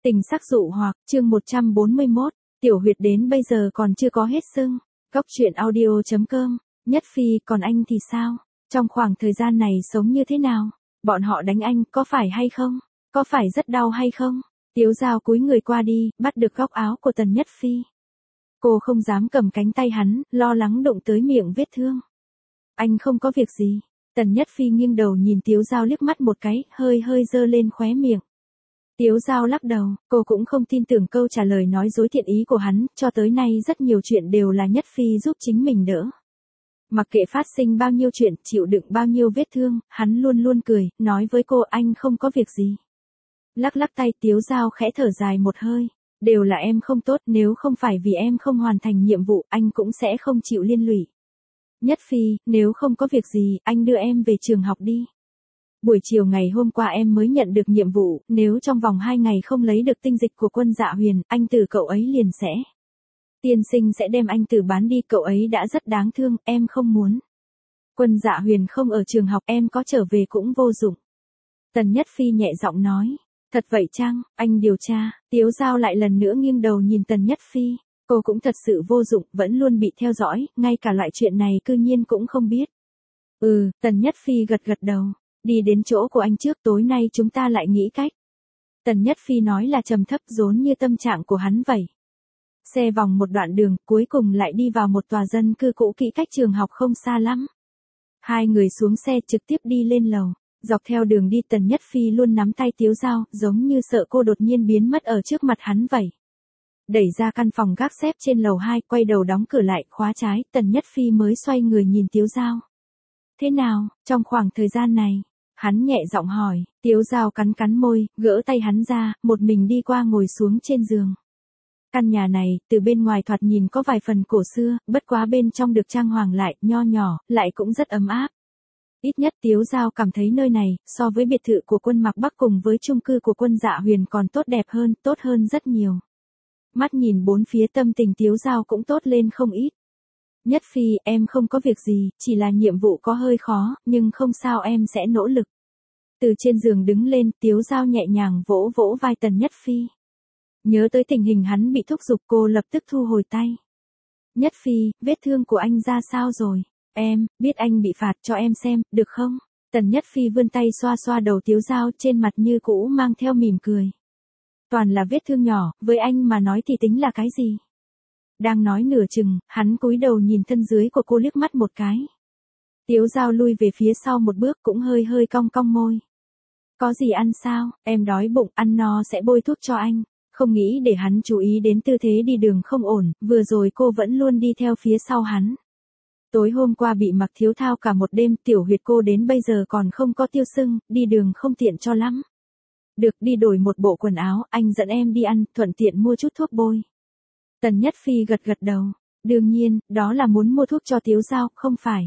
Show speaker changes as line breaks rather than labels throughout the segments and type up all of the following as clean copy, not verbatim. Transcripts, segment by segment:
Tình sắc dụ hoặc, chương 141, tiểu huyệt đến bây giờ còn chưa có hết sưng. Góc truyện audio.com, Nhất Phi, còn anh thì sao? Trong khoảng thời gian này sống như thế nào? Bọn họ đánh anh, có phải hay không? Có phải rất đau hay không? Tiếu Dao cúi người qua đi, bắt được góc áo của Tần Nhất Phi. Cô không dám cầm cánh tay hắn, lo lắng đụng tới miệng vết thương. Anh không có việc gì. Tần Nhất Phi nghiêng đầu nhìn Tiếu Dao liếc mắt một cái, hơi giơ lên khóe miệng. Tiếu Dao lắc đầu, cô cũng không tin tưởng câu trả lời nói dối thiện ý của hắn, cho tới nay rất nhiều chuyện đều là Nhất Phi giúp chính mình đỡ. Mặc kệ phát sinh bao nhiêu chuyện, chịu đựng bao nhiêu vết thương, hắn luôn luôn cười, nói với cô anh không có việc gì. Lắc tay Tiếu Dao khẽ thở dài một hơi, đều là em không tốt, nếu không phải vì em không hoàn thành nhiệm vụ, anh cũng sẽ không chịu liên lụy. Nhất Phi, nếu không có việc gì, anh đưa em về trường học đi. Buổi chiều ngày hôm qua em mới nhận được nhiệm vụ, nếu trong vòng 2 ngày không lấy được tinh dịch của Quân Dạ Huyền, anh Tử cậu ấy liền sẽ. Tiên sinh sẽ đem anh Tử bán đi, cậu ấy đã rất đáng thương, em không muốn. Quân Dạ Huyền không ở trường học, em có trở về cũng vô dụng. Tần Nhất Phi nhẹ giọng nói, thật vậy chăng, anh điều tra. Tiếu Dao lại lần nữa nghiêng đầu nhìn Tần Nhất Phi, cô cũng thật sự vô dụng, vẫn luôn bị theo dõi, ngay cả loại chuyện này cư nhiên cũng không biết. Tần Nhất Phi gật đầu. Đi đến chỗ của anh trước, tối nay chúng ta lại nghĩ cách. Tần Nhất Phi nói là trầm thấp, giống như tâm trạng của hắn vậy. Xe vòng một đoạn đường, cuối cùng lại đi vào một tòa dân cư cũ kỹ cách trường học không xa lắm. Hai người xuống xe trực tiếp đi lên lầu. Dọc theo đường đi Tần Nhất Phi luôn nắm tay Tiếu Dao, giống như sợ cô đột nhiên biến mất ở trước mặt hắn vậy. Đẩy ra căn phòng gác xếp trên lầu 2, quay đầu đóng cửa lại, khóa trái, Tần Nhất Phi mới xoay người nhìn Tiếu Dao. Thế nào, trong khoảng thời gian này? Hắn nhẹ giọng hỏi, Tiếu Dao cắn môi, gỡ tay hắn ra, một mình đi qua ngồi xuống trên giường. Căn nhà này, từ bên ngoài thoạt nhìn có vài phần cổ xưa, bất quá bên trong được trang hoàng lại, nho nhỏ, lại cũng rất ấm áp. Ít nhất Tiếu Dao cảm thấy nơi này, so với biệt thự của Quân Mạc Bắc cùng với chung cư của Quân Dạ Huyền còn tốt hơn rất nhiều. Mắt nhìn bốn phía tâm tình Tiếu Dao cũng tốt lên không ít. Nhất Phi, em không có việc gì, chỉ là nhiệm vụ có hơi khó, nhưng không sao, em sẽ nỗ lực. Từ trên giường đứng lên, Tiếu Dao nhẹ nhàng vỗ vai Tần Nhất Phi. Nhớ tới tình hình hắn bị thúc giục, cô lập tức thu hồi tay. Nhất Phi, vết thương của anh ra sao rồi? Em, biết anh bị phạt, cho em xem, được không? Tần Nhất Phi vươn tay xoa đầu Tiếu Dao, trên mặt như cũ mang theo mỉm cười. Toàn là vết thương nhỏ, với anh mà nói thì tính là cái gì? Đang nói nửa chừng, hắn cúi đầu nhìn thân dưới của cô liếc mắt một cái. Tiếu Dao lui về phía sau một bước, cũng hơi cong môi. Có gì ăn sao, em đói bụng, ăn no sẽ bôi thuốc cho anh. Không nghĩ để hắn chú ý đến tư thế đi đường không ổn, vừa rồi cô vẫn luôn đi theo phía sau hắn. Tối hôm qua bị mặc thiếu thao cả một đêm, tiểu huyệt cô đến bây giờ còn không có tiêu sưng, đi đường không tiện cho lắm. Được, đi đổi một bộ quần áo, anh dẫn em đi ăn, thuận tiện mua chút thuốc bôi. Tần Nhất Phi gật đầu. Đương nhiên, đó là muốn mua thuốc cho Tiếu Dao, không phải.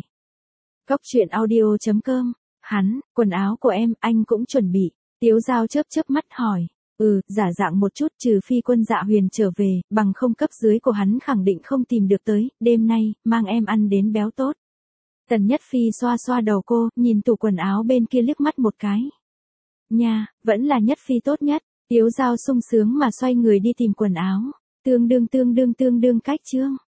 Góc truyện audio.com, hắn, quần áo của em, anh cũng chuẩn bị. Tiếu Dao chớp mắt hỏi. Giả dạng một chút, trừ phi Quân Dạ Huyền trở về, bằng không cấp dưới của hắn khẳng định không tìm được tới, đêm nay, mang em ăn đến béo tốt. Tần Nhất Phi xoa đầu cô, nhìn tủ quần áo bên kia liếc mắt một cái. Nha, vẫn là Nhất Phi tốt nhất. Tiếu Dao sung sướng mà xoay người đi tìm quần áo. Tương đương cách chương.